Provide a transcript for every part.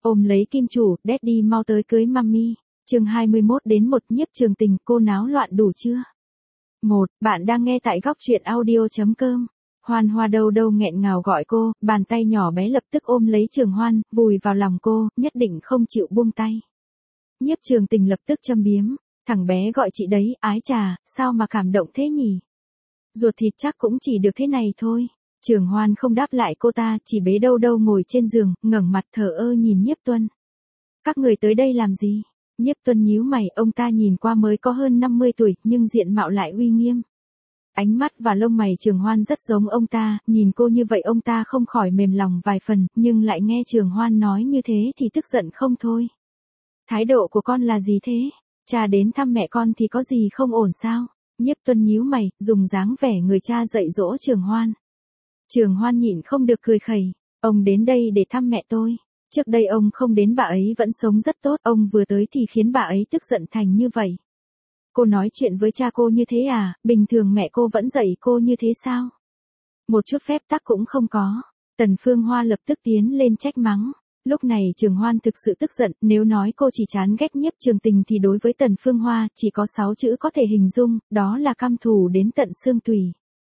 ôm lấy kim chủ, Daddy mau tới cưới mami. Chương 21 đến 1 Nhiếp Trường Tình, cô náo loạn đủ chưa? 1. Bạn đang nghe tại góc truyện audio.com. Hoan Hoa đâu đâu nghẹn ngào gọi cô, bàn tay nhỏ bé lập tức ôm lấy Trường Hoan, vùi vào lòng cô, nhất định không chịu buông tay. Nhiếp Trường Tình lập tức châm biếm, thằng bé gọi chị đấy, ái chà, sao mà cảm động thế nhỉ? Ruột thịt chắc cũng chỉ được thế này thôi. Trường Hoan không đáp lại cô ta, chỉ bế đâu đâu ngồi trên giường, ngẩng mặt thờ ơ nhìn Nhiếp Tuân. Các người tới đây làm gì? Nhiếp Tuân nhíu mày, ông ta nhìn qua mới có hơn 50 tuổi, nhưng diện mạo lại uy nghiêm. Ánh mắt và lông mày Trường Hoan rất giống ông ta, nhìn cô như vậy ông ta không khỏi mềm lòng vài phần, nhưng lại nghe Trường Hoan nói như thế thì tức giận không thôi. Thái độ của con là gì thế? Cha đến thăm mẹ con thì có gì không ổn sao? Nhiếp Tuân nhíu mày, dùng dáng vẻ người cha dạy dỗ Trường Hoan. Trường Hoan nhịn không được cười khẩy, ông đến đây để thăm mẹ tôi. Trước đây ông không đến bà ấy vẫn sống rất tốt, ông vừa tới thì khiến bà ấy tức giận thành như vậy. Cô nói chuyện với cha cô như thế à, bình thường mẹ cô vẫn dạy cô như thế sao? Một chút phép tắc cũng không có. Tần Phương Hoa lập tức tiến lên trách mắng. Lúc này Trường Hoan thực sự tức giận, nếu nói cô chỉ chán ghét Nhiếp Trường Tình thì đối với Tần Phương Hoa chỉ có 6 chữ có thể hình dung, đó là căm thù đến tận xương tủy.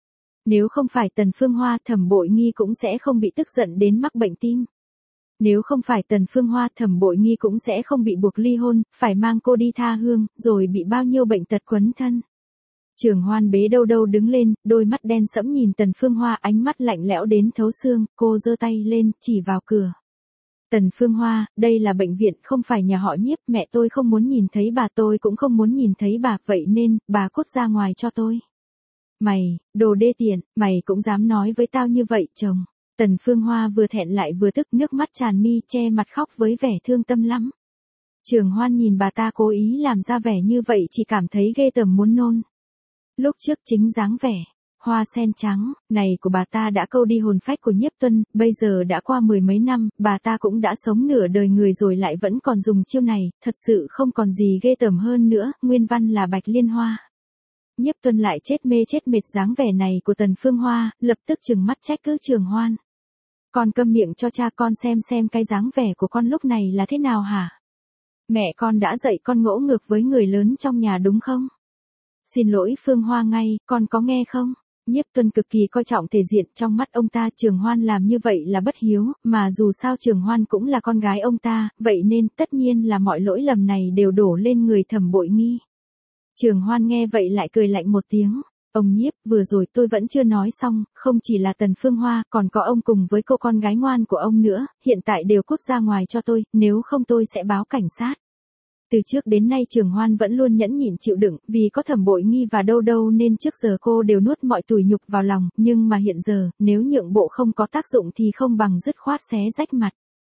Nếu không phải Tần Phương Hoa, Thẩm Bội Nghi cũng sẽ không bị tức giận đến mắc bệnh tim. Nếu không phải Tần Phương Hoa, Thẩm Bội Nghi cũng sẽ không bị buộc ly hôn, phải mang cô đi tha hương, rồi bị bao nhiêu bệnh tật quấn thân. Trường Hoan bế đâu đâu đứng lên, đôi mắt đen sẫm nhìn Tần Phương Hoa, ánh mắt lạnh lẽo đến thấu xương, cô giơ tay lên, chỉ vào cửa. Tần Phương Hoa, đây là bệnh viện, không phải nhà họ Nhiếp, mẹ tôi không muốn nhìn thấy bà, tôi cũng không muốn nhìn thấy bà, vậy nên, bà cút ra ngoài cho tôi. Mày, đồ đê tiện, mày cũng dám nói với tao như vậy, chồng. Tần Phương Hoa vừa thẹn lại vừa tức, nước mắt tràn mi, che mặt khóc với vẻ thương tâm lắm. Trường Hoan nhìn bà ta cố ý làm ra vẻ như vậy chỉ cảm thấy ghê tởm muốn nôn. Lúc trước chính dáng vẻ hoa sen trắng này của bà ta đã câu đi hồn phách của Nhiếp Tuân, bây giờ đã qua 10 mấy năm, bà ta cũng đã sống nửa đời người rồi lại vẫn còn dùng chiêu này, thật sự không còn gì ghê tởm hơn nữa, nguyên văn là Bạch Liên Hoa. Nhiếp Tuân lại chết mê chết mệt dáng vẻ này của Tần Phương Hoa, lập tức trừng mắt trách cứ Trường Hoan. Con câm miệng cho cha con xem cái dáng vẻ của con lúc này là thế nào hả? Mẹ con đã dạy con ngỗ ngược với người lớn trong nhà đúng không? Xin lỗi Phương Hoa ngay, con có nghe không? Nhiếp Tuân cực kỳ coi trọng thể diện, trong mắt ông ta Trường Hoan làm như vậy là bất hiếu, mà dù sao Trường Hoan cũng là con gái ông ta, vậy nên tất nhiên là mọi lỗi lầm này đều đổ lên người Thẩm Bội Nghi. Trường Hoan nghe vậy lại cười lạnh một tiếng. Ông Nhiếp, vừa rồi tôi vẫn chưa nói xong, không chỉ là Tần Phương Hoa, còn có ông cùng với cô con gái ngoan của ông nữa, hiện tại đều cút ra ngoài cho tôi, nếu không tôi sẽ báo cảnh sát. Từ trước đến nay Trường Hoan vẫn luôn nhẫn nhịn chịu đựng, vì có Thẩm Bội Nghi và đâu đâu nên trước giờ cô đều nuốt mọi tủi nhục vào lòng, nhưng mà hiện giờ, nếu nhượng bộ không có tác dụng thì không bằng dứt khoát xé rách mặt.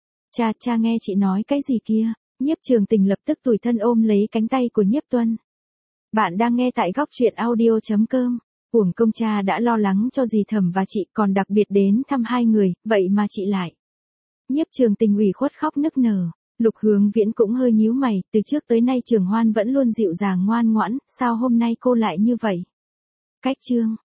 Cha nghe chị nói cái gì kia? Nhiếp Trường Tình lập tức tủi thân ôm lấy cánh tay của Nhiếp Tuân. Bạn đang nghe tại góc truyện audio.com. Uổng công cha đã lo lắng cho dì Thẩm và chị, còn đặc biệt đến thăm hai người, vậy mà chị lại. Nhiếp Trường Tình ủy khuất khóc nức nở. Lục Hướng Viễn cũng hơi nhíu mày, từ trước tới nay Trường Hoan vẫn luôn dịu dàng ngoan ngoãn, sao hôm nay cô lại như vậy? Cách chương